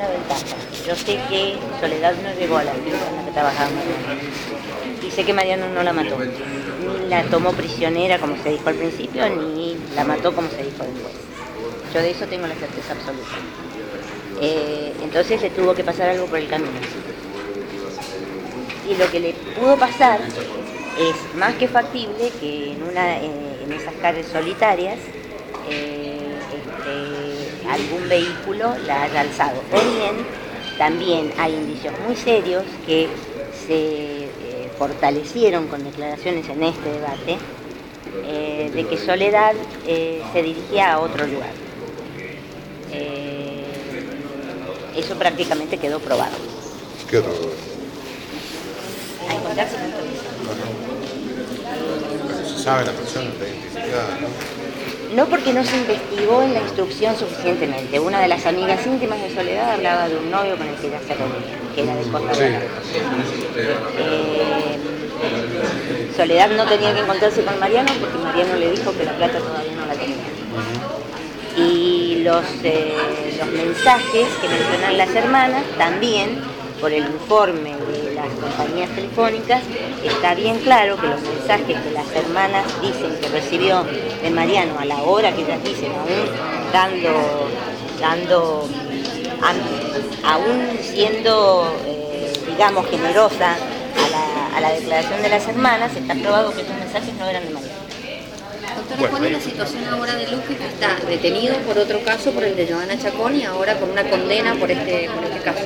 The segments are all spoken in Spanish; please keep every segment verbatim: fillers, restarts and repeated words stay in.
una ventaja. Yo sé que Soledad no llegó a la altura en la que trabajaba Mariano. Y sé que Mariano no la mató. Ni la tomó prisionera, como se dijo al principio, ni la mató, como se dijo después. Yo de eso tengo la certeza absoluta. Eh, entonces le tuvo que pasar algo por el camino. Y lo que le pudo pasar es más que factible que en, una, eh, en esas calles solitarias eh, este, algún vehículo la haya alzado. O bien, también hay indicios muy serios que se eh, fortalecieron con declaraciones en este debate eh, de que Soledad eh, se dirigía a otro lugar. Eh, eso prácticamente quedó probado. ¿Qué otro lugar? A encontrarse con todo. Se sabe la persona, está identificada, ¿no? No, porque no se investigó en la instrucción suficientemente. Una de las amigas íntimas de Soledad hablaba de un novio con el que ella se reunía, que era de Costa Sí. Rica. Eh, Soledad no tenía que encontrarse con Mariano porque Mariano le dijo que la plata todavía no la tenía. Y los, eh, los mensajes que mencionan las hermanas también, por el informe de las compañías telefónicas, está bien claro que los mensajes que las hermanas dicen que recibió de Mariano a la hora que ellas dicen, aún dando, dando aún siendo, eh, digamos, generosa a la, a la declaración de las hermanas, está probado que esos mensajes no eran de Mariano. Doctora, Bueno, ¿cuál es la situación ahora de Luque, que está detenido por otro caso, por el de Johanna Chacón, y ahora con una condena por este, por este caso?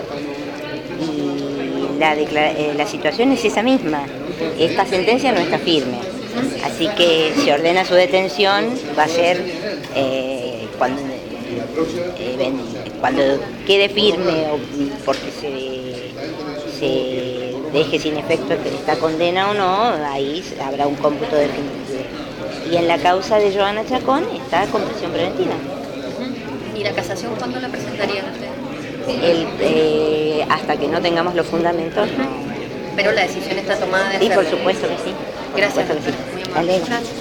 Y la, eh, la situación es esa misma. Esta sentencia no está firme, así que se ordena su detención, va a ser eh, cuando, eh, cuando quede firme o porque se, se deje sin efecto esta condena o no, ahí habrá un cómputo definitivo. Y en la causa de Johanna Chacón está con prisión preventiva. ¿Y la casación cuándo la presentarían ustedes? El, eh, hasta que no tengamos los fundamentos, no. Pero la decisión está tomada de Sí, hacerlo. por supuesto que sí. Por Gracias. supuesto que sí. Muy amable. Dale.